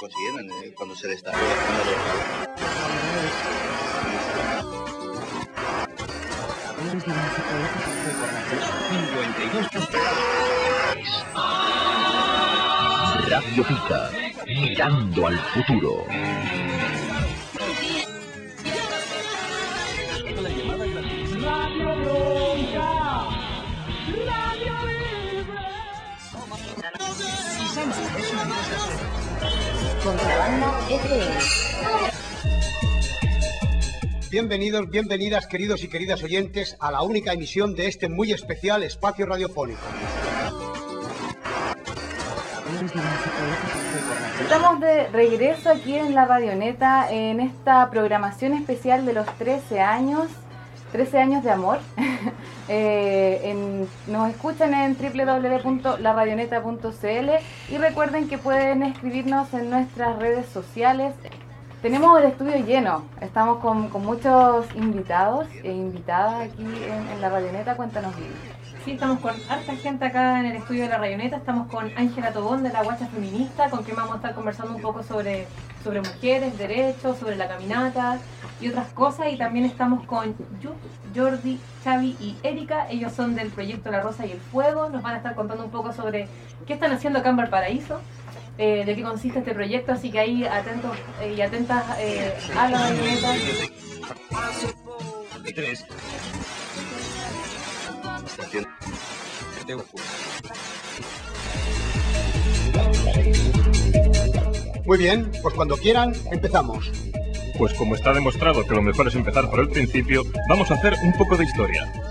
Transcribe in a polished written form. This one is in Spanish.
consiguieron cuando se destacó. Radio Pica, mirando al futuro. Bienvenidos, bienvenidas, queridos y queridas oyentes, a la única emisión de este muy especial espacio radiofónico. Estamos de regreso aquí en la Radioneta en esta programación especial de los 13 años de amor. Nos escuchan en www.laradioneta.cl y recuerden que pueden escribirnos en nuestras redes sociales. Tenemos el estudio lleno, estamos con muchos invitados e invitadas aquí en la Radioneta. Cuéntanos, Vivi. Sí, estamos con harta gente acá en el estudio de la Radioneta. Estamos con Ángela Tobón de la Guacha Feminista, con quien vamos a estar conversando un poco sobre mujeres, derechos, sobre la caminata y otras cosas. Y también estamos con Jordi, Xavi y Erika. Ellos son del proyecto La Rosa y el Fuego. Nos van a estar contando un poco sobre qué están haciendo acá en Valparaíso, de qué consiste este proyecto. Así que ahí atentos y atentas a la Radioneta. Muy bien, pues cuando quieran, empezamos. Pues como está demostrado que lo mejor es empezar por el principio, vamos a hacer un poco de historia.